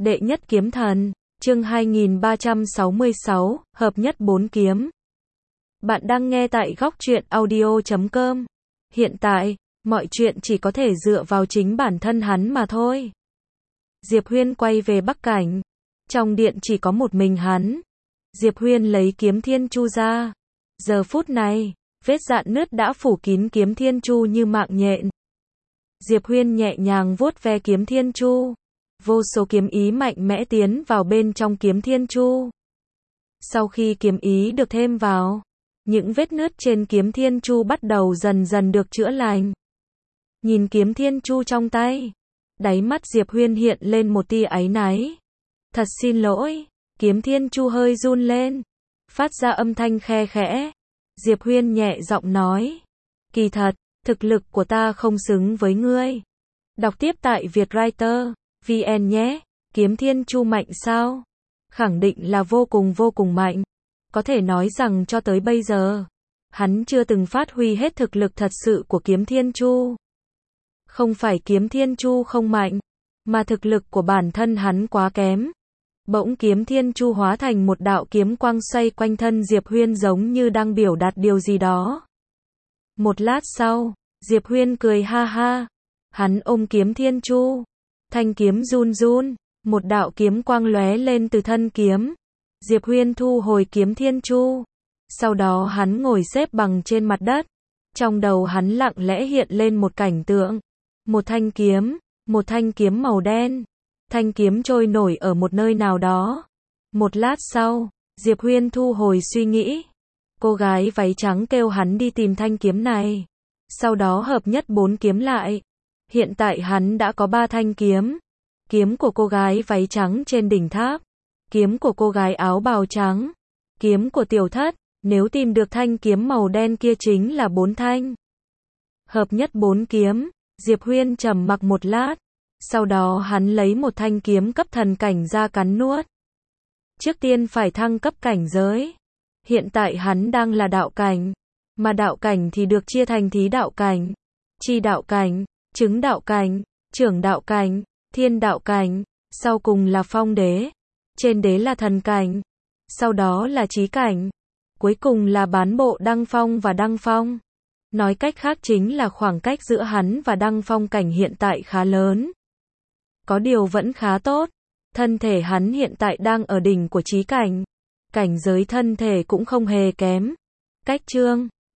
Đệ nhất kiếm thần, chương 2366, hợp nhất bốn kiếm. Bạn đang nghe tại góc truyện audio.com. Hiện tại, mọi chuyện chỉ có thể dựa vào chính bản thân hắn mà thôi. Diệp Huyên quay về Bắc Cảnh. Trong điện chỉ có một mình hắn. Diệp Huyên lấy kiếm thiên chu ra. Giờ phút này, vết rạn nứt đã phủ kín kiếm thiên chu như mạng nhện. Diệp Huyên nhẹ nhàng vuốt ve kiếm thiên chu. Vô số kiếm ý mạnh mẽ tiến vào bên trong kiếm thiên chu. Sau khi kiếm ý được thêm vào, những vết nứt trên kiếm thiên chu bắt đầu dần dần được chữa lành. Nhìn kiếm thiên chu trong tay, đáy mắt Diệp Huyên hiện lên một tia áy náy. Thật xin lỗi, kiếm thiên chu hơi run lên, phát ra âm thanh khe khẽ. Diệp Huyên nhẹ giọng nói, kỳ thật, thực lực của ta không xứng với ngươi. Đọc tiếp tại Vietwriter VN nhé. Kiếm thiên chu mạnh sao? Khẳng định là vô cùng mạnh. Có thể nói rằng cho tới bây giờ, hắn chưa từng phát huy hết thực lực thật sự của kiếm thiên chu. Không phải kiếm thiên chu không mạnh, mà thực lực của bản thân hắn quá kém. Bỗng kiếm thiên chu hóa thành một đạo kiếm quang xoay quanh thân Diệp Huyên giống như đang biểu đạt điều gì đó. Một lát sau, Diệp Huyên cười ha ha. Hắn ôm kiếm thiên chu. Thanh kiếm run run, một đạo kiếm quang lóe lên từ thân kiếm. Diệp Huyên thu hồi kiếm thiên chu. Sau đó hắn ngồi xếp bằng trên mặt đất. Trong đầu hắn lặng lẽ hiện lên một cảnh tượng. Một thanh kiếm màu đen. Thanh kiếm trôi nổi ở một nơi nào đó. Một lát sau, Diệp Huyên thu hồi suy nghĩ. Cô gái váy trắng kêu hắn đi tìm thanh kiếm này. Sau đó hợp nhất bốn kiếm lại. Hiện tại hắn đã có 3 thanh kiếm. Kiếm của cô gái váy trắng trên đỉnh tháp. Kiếm của cô gái áo bào trắng. Kiếm của tiểu thất. Nếu tìm được thanh kiếm màu đen kia chính là 4 thanh. Hợp nhất 4 kiếm. Diệp Huyên trầm mặc một lát. Sau đó hắn lấy một thanh kiếm cấp thần cảnh ra cắn nuốt. Trước tiên phải thăng cấp cảnh giới. Hiện tại hắn đang là đạo cảnh. Mà đạo cảnh thì được chia thành thí đạo cảnh, chi đạo cảnh, chứng đạo cảnh, trưởng đạo cảnh, thiên đạo cảnh, sau cùng là phong đế. Trên đế là thần cảnh, sau đó là chí cảnh, cuối cùng là bán bộ đăng phong và đăng phong. Nói cách khác chính là khoảng cách giữa hắn và đăng phong cảnh hiện tại khá lớn. Có điều vẫn khá tốt, thân thể hắn hiện tại đang ở đỉnh của chí cảnh. Cảnh giới thân thể cũng không hề kém. Cách chương